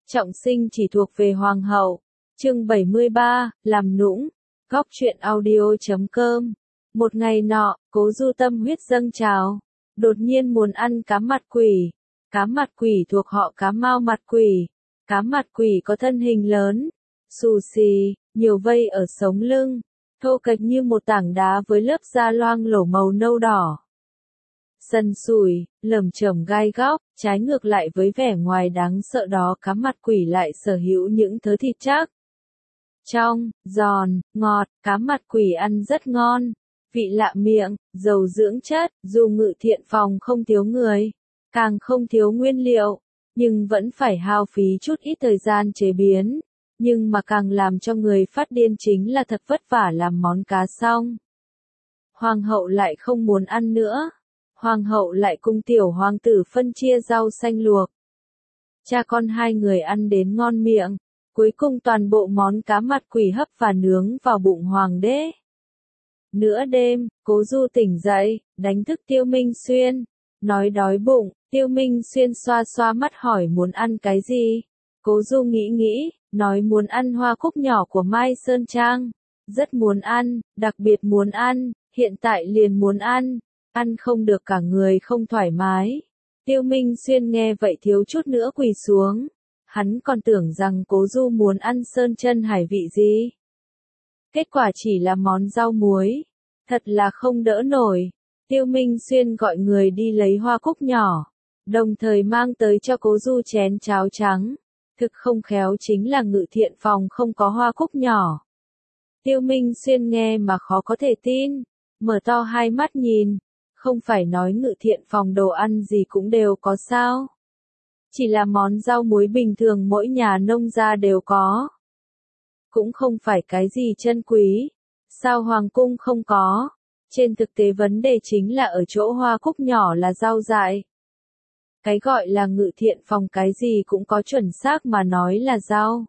Trọng sinh chỉ thuộc về hoàng hậu. Chương 73, làm nũng. Góc truyện audio.com. Một ngày nọ, Cố Du tâm huyết dâng trào, đột nhiên muốn ăn cá mặt quỷ. Cá mặt quỷ thuộc họ cá mao mặt quỷ. Cá mặt quỷ có thân hình lớn, xù xì, nhiều vây ở sống lưng, thô kệch như một tảng đá với lớp da loang lổ màu nâu đỏ. Sần sùi, lởm chởm gai góc, trái ngược lại với vẻ ngoài đáng sợ đó, cá mặt quỷ lại sở hữu những thớ thịt chắc, trong, giòn, ngọt. Cá mặt quỷ ăn rất ngon, vị lạ miệng, giàu dưỡng chất. Dù Ngự Thiện Phòng không thiếu người, càng không thiếu nguyên liệu, nhưng vẫn phải hao phí chút ít thời gian chế biến. Nhưng mà càng làm cho người phát điên chính là thật vất vả làm món cá xong, hoàng hậu lại không muốn ăn nữa. Hoàng hậu lại cùng tiểu hoàng tử phân chia rau xanh luộc. Cha con hai người ăn đến ngon miệng, cuối cùng toàn bộ món cá mặt quỷ hấp và nướng vào bụng hoàng đế. Nửa đêm, Cố Du tỉnh dậy, đánh thức Tiêu Minh Xuyên, nói đói bụng. Tiêu Minh Xuyên xoa xoa mắt hỏi muốn ăn cái gì. Cố Du nghĩ, nói muốn ăn hoa cúc nhỏ của Mai Sơn Trang. Rất muốn ăn, đặc biệt muốn ăn, hiện tại liền muốn ăn. Ăn không được cả người không thoải mái. Tiêu Minh Xuyên nghe vậy thiếu chút nữa quỳ xuống. Hắn còn tưởng rằng Cố Du muốn ăn sơn chân hải vị gì. Kết quả chỉ là món rau muối. Thật là không đỡ nổi. Tiêu Minh Xuyên gọi người đi lấy hoa cúc nhỏ, đồng thời mang tới cho Cố Du chén cháo trắng. Thực không khéo chính là Ngự Thiện Phòng không có hoa cúc nhỏ. Tiêu Minh Xuyên nghe mà khó có thể tin, mở to hai mắt nhìn. Không phải nói Ngự Thiện Phòng đồ ăn gì cũng đều có sao? Chỉ là món rau muối bình thường mỗi nhà nông gia đều có. Cũng không phải cái gì chân quý. Sao hoàng cung không có? Trên thực tế vấn đề chính là ở chỗ hoa cúc nhỏ là rau dại. Cái gọi là Ngự Thiện Phòng cái gì cũng có, chuẩn xác mà nói là rau,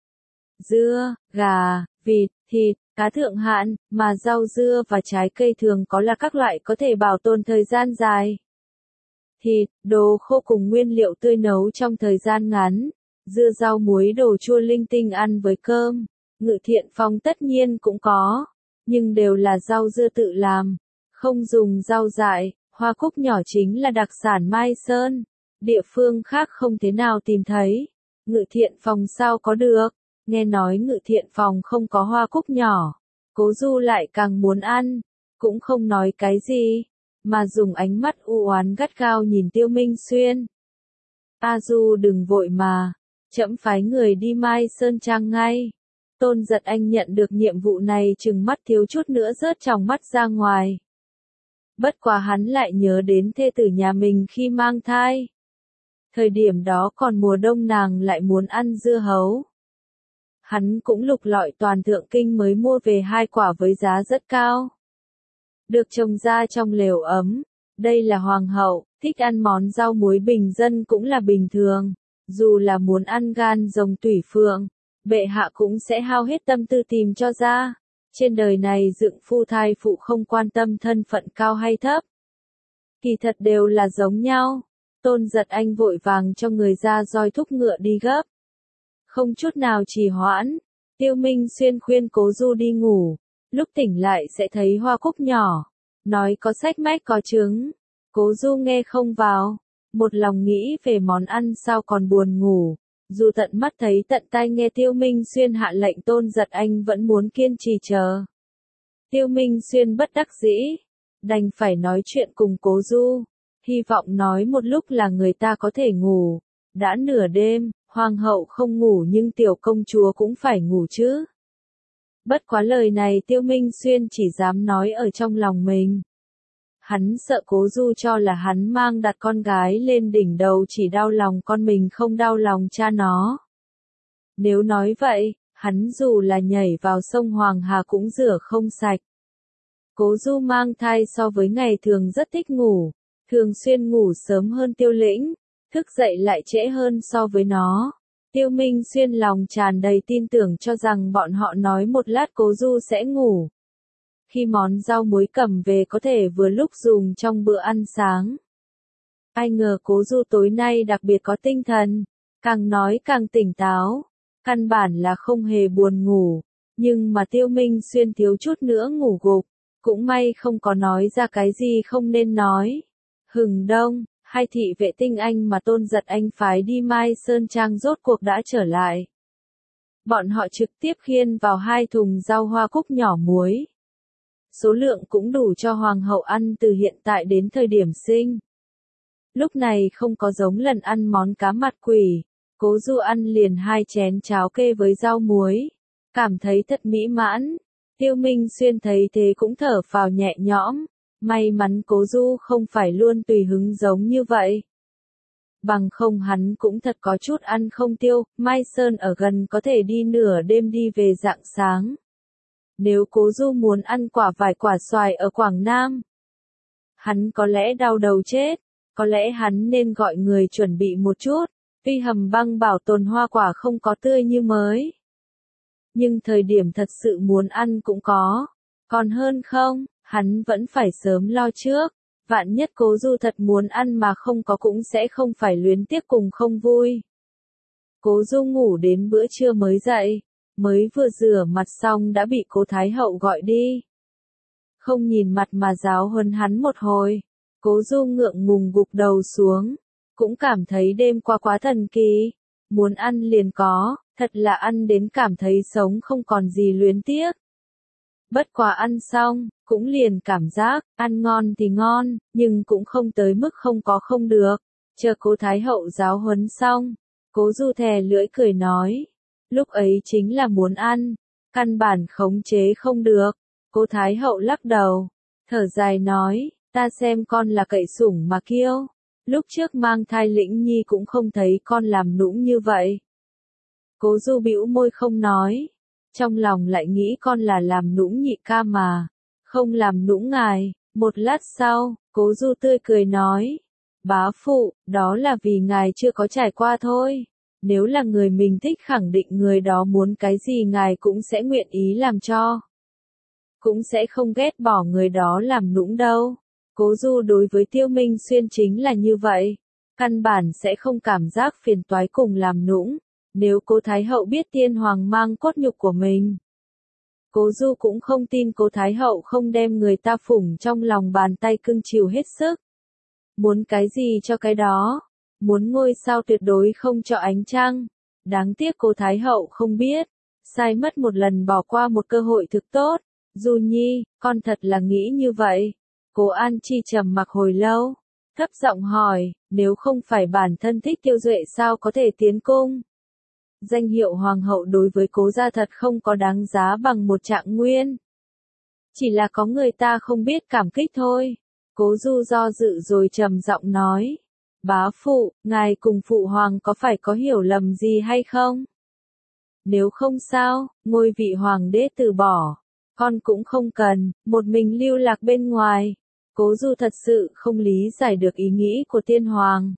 dưa, gà, vịt, thịt, cá thượng hạng, mà rau dưa và trái cây thường có là các loại có thể bảo tồn thời gian dài. Thịt, đồ khô cùng nguyên liệu tươi nấu trong thời gian ngắn. Dưa rau muối đồ chua linh tinh ăn với cơm. Ngự Thiện Phòng tất nhiên cũng có, nhưng đều là rau dưa tự làm, không dùng rau dại. Hoa cúc nhỏ chính là đặc sản Mai Sơn, địa phương khác không thế nào tìm thấy. Ngự Thiện Phòng sao có được? Nghe nói Ngự Thiện Phòng không có hoa cúc nhỏ, Cố Du lại càng muốn ăn, cũng không nói cái gì, mà dùng ánh mắt u oán gắt gao nhìn Tiêu Minh Xuyên. A Du đừng vội mà, trẫm phái người đi Mai Sơn Trang ngay. Tôn Giật Anh nhận được nhiệm vụ này chừng mắt thiếu chút nữa rớt tròng mắt ra ngoài. Bất quá hắn lại nhớ đến thê tử nhà mình khi mang thai. Thời điểm đó còn mùa đông, nàng lại muốn ăn dưa hấu. Hắn cũng lục lọi toàn Thượng Kinh mới mua về 2 quả với giá rất cao. Được trồng ra trong lều ấm. Đây là hoàng hậu, thích ăn món rau muối bình dân cũng là bình thường. Dù là muốn ăn gan rồng tủy phượng, bệ hạ cũng sẽ hao hết tâm tư tìm cho ra. Trên đời này dựng phu thai phụ không quan tâm thân phận cao hay thấp, kỳ thật đều là giống nhau. Tôn Giật Anh vội vàng cho người ra roi thúc ngựa đi gấp, không chút nào trì hoãn. Tiêu Minh Xuyên khuyên Cố Du đi ngủ, lúc tỉnh lại sẽ thấy hoa cúc nhỏ, nói có sách mách có trứng. Cố Du nghe không vào, một lòng nghĩ về món ăn sao còn buồn ngủ. Dù tận mắt thấy tận tai nghe Tiêu Minh Xuyên hạ lệnh, Tôn Giật Anh vẫn muốn kiên trì chờ. Tiêu Minh Xuyên bất đắc dĩ, đành phải nói chuyện cùng Cố Du, hy vọng nói một lúc là người ta có thể ngủ. Đã nửa đêm, hoàng hậu không ngủ nhưng tiểu công chúa cũng phải ngủ chứ. Bất quá lời này Tiêu Minh Xuyên chỉ dám nói ở trong lòng mình. Hắn sợ Cố Du cho là hắn mang đặt con gái lên đỉnh đầu chỉ đau lòng con mình không đau lòng cha nó. Nếu nói vậy, hắn dù là nhảy vào sông Hoàng Hà cũng rửa không sạch. Cố Du mang thai so với ngày thường rất thích ngủ, thường xuyên ngủ sớm hơn Tiêu Lĩnh, thức dậy lại trễ hơn so với nó. Tiêu Minh Xuyên lòng tràn đầy tin tưởng cho rằng bọn họ nói một lát Cố Du sẽ ngủ. Khi món rau muối cầm về có thể vừa lúc dùng trong bữa ăn sáng. Ai ngờ Cố Du tối nay đặc biệt có tinh thần, càng nói càng tỉnh táo, căn bản là không hề buồn ngủ, nhưng mà Tiêu Minh Xuyên thiếu chút nữa ngủ gục, cũng may không có nói ra cái gì không nên nói. Hừng đông, hai thị vệ tinh anh mà Tôn Giật Anh phái đi Mai Sơn Trang rốt cuộc đã trở lại. Bọn họ trực tiếp khiêng vào 2 thùng rau hoa cúc nhỏ muối. Số lượng cũng đủ cho hoàng hậu ăn từ hiện tại đến thời điểm sinh. Lúc này không có giống lần ăn món cá mặt quỷ, Cố Du ăn liền 2 chén cháo kê với rau muối, cảm thấy thật mỹ mãn. Tiêu Minh Xuyên thấy thế cũng thở phào nhẹ nhõm, may mắn Cố Du không phải luôn tùy hứng giống như vậy. Bằng không hắn cũng thật có chút ăn không tiêu, Mai Sơn ở gần có thể đi nửa đêm đi về rạng sáng. Nếu Cố Du muốn ăn quả vải quả xoài ở Quảng Nam, hắn có lẽ đau đầu chết, có lẽ hắn nên gọi người chuẩn bị một chút, tuy hầm băng bảo tồn hoa quả không có tươi như mới. Nhưng thời điểm thật sự muốn ăn cũng có, còn hơn không, hắn vẫn phải sớm lo trước, vạn nhất Cố Du thật muốn ăn mà không có cũng sẽ không phải luyến tiếc cùng không vui. Cố Du ngủ đến bữa trưa mới dậy, mới vừa rửa mặt xong đã bị Cố Thái Hậu gọi đi. Không nhìn mặt mà giáo huấn hắn một hồi, Cố Du ngượng ngùng gục đầu xuống, cũng cảm thấy đêm qua quá thần kỳ, muốn ăn liền có, thật là ăn đến cảm thấy sống không còn gì luyến tiếc. Bất quá ăn xong, cũng liền cảm giác, ăn ngon thì ngon, nhưng cũng không tới mức không có không được. Chờ Cố Thái Hậu giáo huấn xong, Cố Du thè lưỡi cười nói, lúc ấy chính là muốn ăn, căn bản khống chế không được. Cố Thái Hậu lắc đầu, thở dài nói, ta xem con là cậy sủng mà kiêu, lúc trước mang thai Lĩnh Nhi cũng không thấy con làm nũng như vậy. Cố Du bĩu môi không nói, trong lòng lại nghĩ con là làm nũng nhị ca mà, không làm nũng ngài. Một lát sau, Cố Du tươi cười nói, bá phụ, đó là vì ngài chưa có trải qua thôi. Nếu là người mình thích khẳng định người đó muốn cái gì ngài cũng sẽ nguyện ý làm cho. Cũng sẽ không ghét bỏ người đó làm nũng đâu. Cố Du đối với Tiêu Minh Xuyên chính là như vậy. Căn bản sẽ không cảm giác phiền toái cùng làm nũng. Nếu Cố Thái Hậu biết Tiên Hoàng mang cốt nhục của mình, Cố Du cũng không tin Cố Thái Hậu không đem người ta phủng trong lòng bàn tay cưng chiều hết sức. Muốn cái gì cho cái đó. Muốn ngôi sao tuyệt đối không cho ánh trăng. Đáng tiếc Cố Thái Hậu không biết. Sai mất một lần bỏ qua một cơ hội thực tốt. Du Nhi, con thật là nghĩ như vậy. Cố An Chi trầm mặc hồi lâu. Thấp giọng hỏi, nếu không phải bản thân thích Tiêu Duệ sao có thể tiến cung? Danh hiệu hoàng hậu đối với Cố gia thật không có đáng giá bằng một trạng nguyên. Chỉ là có người ta không biết cảm kích thôi. Cố Du do dự rồi trầm giọng nói. Bá phụ, ngài cùng phụ hoàng có phải có hiểu lầm gì hay không? Nếu không sao, ngôi vị hoàng đế từ bỏ. Con cũng không cần, một mình lưu lạc bên ngoài. Cố Du thật sự không lý giải được ý nghĩ của tiên hoàng.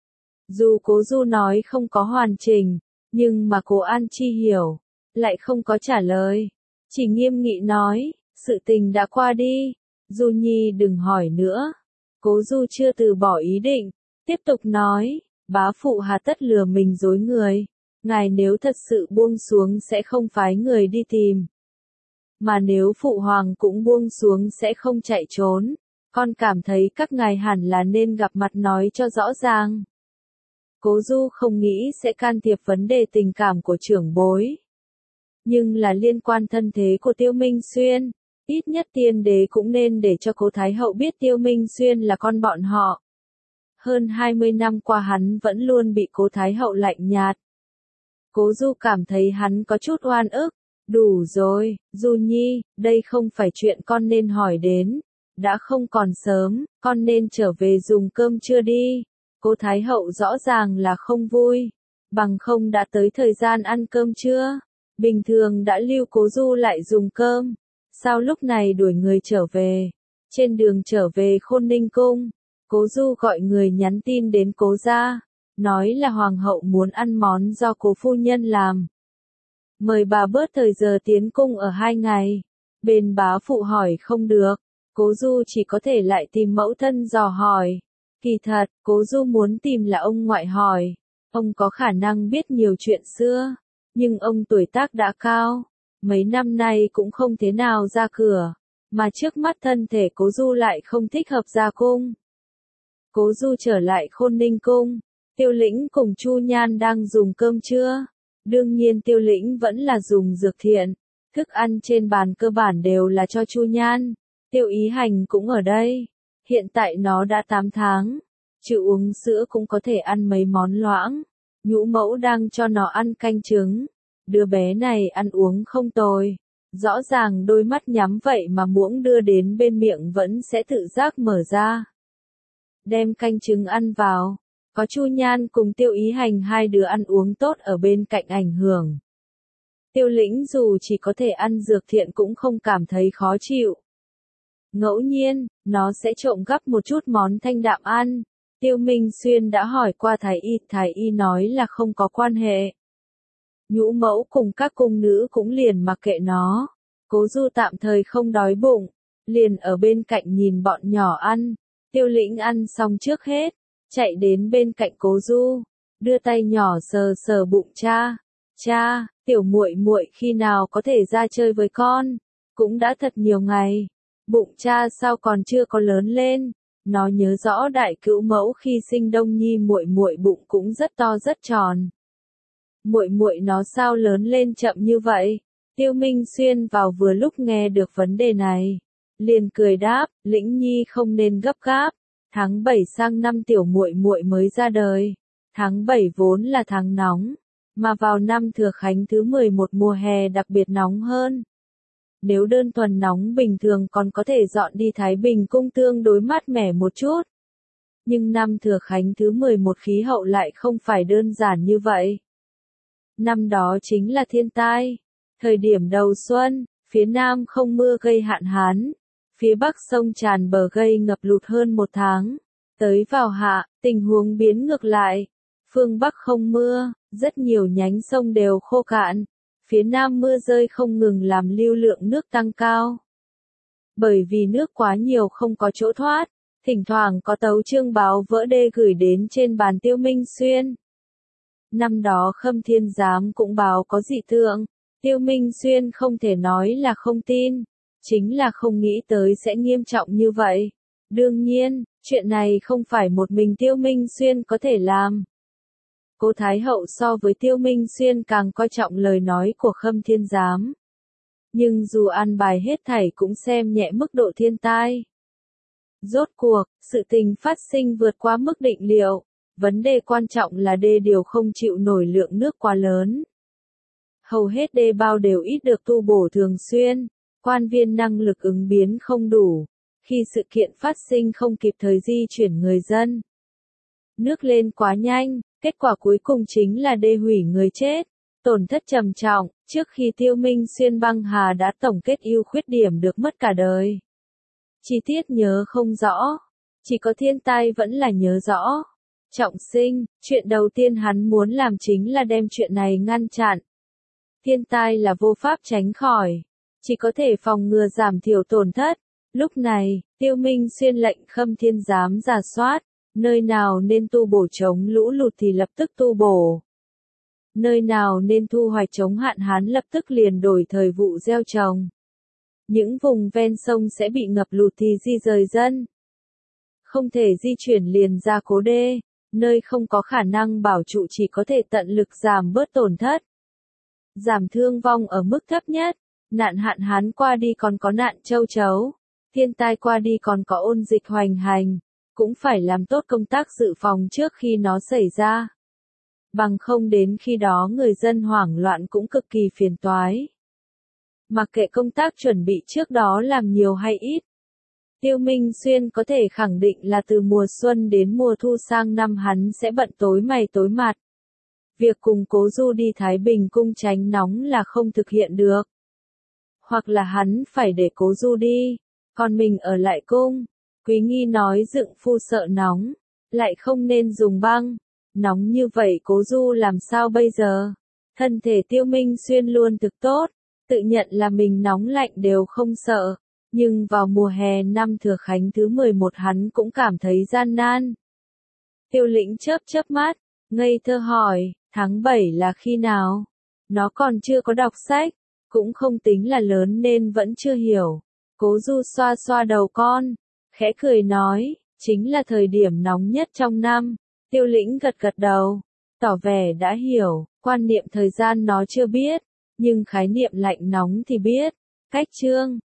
Dù Cố Du nói không có hoàn chỉnh, nhưng mà Cố An Chi hiểu, lại không có trả lời. Chỉ nghiêm nghị nói, sự tình đã qua đi. Du Nhi đừng hỏi nữa. Cố Du chưa từ bỏ ý định, tiếp tục nói, bá phụ hà tất lừa mình dối người. Ngài nếu thật sự buông xuống sẽ không phái người đi tìm. Mà nếu phụ hoàng cũng buông xuống sẽ không chạy trốn. Con cảm thấy các ngài hẳn là nên gặp mặt nói cho rõ ràng. Cố Du không nghĩ sẽ can thiệp vấn đề tình cảm của trưởng bối. Nhưng là liên quan thân thế của Tiêu Minh Xuyên. Ít nhất tiên đế cũng nên để cho Cố Thái Hậu biết Tiêu Minh Xuyên là con bọn họ. Hơn 20 năm qua hắn vẫn luôn bị Cố Thái Hậu lạnh nhạt. Cố Du cảm thấy hắn có chút oan ức. Đủ rồi, Du Nhi, đây không phải chuyện con nên hỏi đến. Đã không còn sớm, con nên trở về dùng cơm trưa đi. Cố Thái Hậu rõ ràng là không vui. Bằng không đã tới thời gian ăn cơm trưa. Bình thường đã lưu Cố Du lại dùng cơm. Sao lúc này đuổi người trở về? Trên đường trở về Khôn Ninh Cung, Cố Du gọi người nhắn tin đến Cố gia, nói là hoàng hậu muốn ăn món do Cố phu nhân làm. Mời bà bớt thời giờ tiến cung ở 2 ngày. Bên bá phụ hỏi không được, Cố Du chỉ có thể lại tìm mẫu thân dò hỏi. Kỳ thật, Cố Du muốn tìm là ông ngoại hỏi. Ông có khả năng biết nhiều chuyện xưa, nhưng ông tuổi tác đã cao, mấy năm nay cũng không thế nào ra cửa, mà trước mắt thân thể Cố Du lại không thích hợp ra cung. Cố Du trở lại Khôn Ninh cung, Tiêu Lĩnh cùng Chu Nhan đang dùng cơm trưa. Đương nhiên Tiêu Lĩnh vẫn là dùng dược thiện, thức ăn trên bàn cơ bản đều là cho Chu Nhan. Tiêu Ý Hành cũng ở đây, hiện tại nó đã 8 tháng, chịu uống sữa cũng có thể ăn mấy món loãng. Nhũ Mẫu đang cho nó ăn canh trứng, đứa bé này ăn uống không tồi, rõ ràng đôi mắt nhắm vậy mà muỗng đưa đến bên miệng vẫn sẽ tự giác mở ra. Đem canh trứng ăn vào, có Chu Nhan cùng Tiêu Ý Hành hai đứa ăn uống tốt ở bên cạnh ảnh hưởng. Tiêu Lĩnh dù chỉ có thể ăn dược thiện cũng không cảm thấy khó chịu. Ngẫu nhiên, nó sẽ trộm gắp một chút món thanh đạm ăn. Tiêu Minh Xuyên đã hỏi qua thái y nói là không có quan hệ. Nhũ Mẫu cùng các cung nữ cũng liền mặc kệ nó. Cố Du tạm thời không đói bụng, liền ở bên cạnh nhìn bọn nhỏ ăn. Tiêu Lĩnh ăn xong trước hết, chạy đến bên cạnh Cố Du, đưa tay nhỏ sờ sờ bụng cha. Cha, tiểu muội muội khi nào có thể ra chơi với con? Cũng đã thật nhiều ngày. Bụng cha sao còn chưa có lớn lên? Nó nhớ rõ đại cữu mẫu khi sinh Đông Nhi muội muội bụng cũng rất to rất tròn. Muội muội nó sao lớn lên chậm như vậy? Tiêu Minh Xuyên vào vừa lúc nghe được vấn đề này, liền cười đáp, Lĩnh Nhi không nên gấp gáp. Tháng 7 sang năm tiểu muội muội mới ra đời. Tháng 7 vốn là tháng nóng, mà vào năm Thừa Khánh thứ 11 mùa hè đặc biệt nóng hơn. Nếu đơn thuần nóng bình thường còn có thể dọn đi Thái Bình cung tương đối mát mẻ một chút. Nhưng năm Thừa Khánh thứ 11 khí hậu lại không phải đơn giản như vậy. Năm đó chính là thiên tai. Thời điểm đầu xuân, phía Nam không mưa gây hạn hán. Phía Bắc sông tràn bờ gây ngập lụt hơn 1 tháng. Tới vào hạ, tình huống biến ngược lại. Phương Bắc không mưa, rất nhiều nhánh sông đều khô cạn. Phía Nam mưa rơi không ngừng làm lưu lượng nước tăng cao. Bởi vì nước quá nhiều không có chỗ thoát, thỉnh thoảng có tấu chương báo vỡ đê gửi đến trên bàn Tiêu Minh Xuyên. Năm đó Khâm Thiên Giám cũng báo có dị tượng, Tiêu Minh Xuyên không thể nói là không tin, chính là không nghĩ tới sẽ nghiêm trọng như vậy. Đương nhiên, chuyện này không phải một mình Tiêu Minh Xuyên có thể làm. Cố Thái Hậu so với Tiêu Minh Xuyên càng coi trọng lời nói của Khâm Thiên Giám. Nhưng dù an bài hết thảy cũng xem nhẹ mức độ thiên tai. Rốt cuộc, sự tình phát sinh vượt qua mức định liệu. Vấn đề quan trọng là đê điều không chịu nổi lượng nước quá lớn. Hầu hết đê bao đều ít được tu bổ thường xuyên, quan viên năng lực ứng biến không đủ. Khi sự kiện phát sinh không kịp thời di chuyển người dân. Nước lên quá nhanh, kết quả cuối cùng chính là đê hủy người chết, tổn thất trầm trọng. Trước khi Tiêu Minh Xuyên băng hà đã tổng kết ưu khuyết điểm được mất cả đời. Chi tiết nhớ không rõ, chỉ có thiên tai vẫn là nhớ rõ. Trọng Sinh, chuyện đầu tiên hắn muốn làm chính là đem chuyện này ngăn chặn. Thiên tai là vô pháp tránh khỏi, chỉ có thể phòng ngừa giảm thiểu tổn thất. Lúc này, Tiêu Minh Xuyên lệnh Khâm Thiên Giám rà soát, nơi nào nên tu bổ chống lũ lụt thì lập tức tu bổ. Nơi nào nên thu hoạch chống hạn hán lập tức liền đổi thời vụ gieo trồng. Những vùng ven sông sẽ bị ngập lụt thì di rời dân. Không thể di chuyển liền ra cố đê, nơi không có khả năng bảo trụ chỉ có thể tận lực giảm bớt tổn thất. Giảm thương vong ở mức thấp nhất, nạn hạn hán qua đi còn có nạn châu chấu, thiên tai qua đi còn có ôn dịch hoành hành, cũng phải làm tốt công tác dự phòng trước khi nó xảy ra. Bằng không đến khi đó người dân hoảng loạn cũng cực kỳ phiền toái. Mặc kệ công tác chuẩn bị trước đó làm nhiều hay ít. Tiêu Minh Xuyên có thể khẳng định là từ mùa xuân đến mùa thu sang năm hắn sẽ bận tối mày tối mặt. Việc cùng Cố Du đi Thái Bình cung tránh nóng là không thực hiện được. Hoặc là hắn phải để Cố Du đi, còn mình ở lại cung. Quý Nghi nói dựng phu sợ nóng, lại không nên dùng băng. Nóng như vậy Cố Du làm sao bây giờ? Thân thể Tiêu Minh Xuyên luôn thực tốt, tự nhận là mình nóng lạnh đều không sợ. Nhưng vào mùa hè năm Thừa Khánh thứ 11 hắn cũng cảm thấy gian nan. Tiêu Lĩnh chớp chớp mắt, Ngây thơ hỏi, tháng 7 là khi nào? Nó còn chưa có đọc sách, cũng không tính là lớn nên vẫn chưa hiểu. Cố Du xoa xoa đầu con, khẽ cười nói, chính là thời điểm nóng nhất trong năm. Tiêu Lĩnh gật gật đầu, tỏ vẻ đã hiểu, quan niệm thời gian nó chưa biết, nhưng khái niệm lạnh nóng thì biết. Cách chương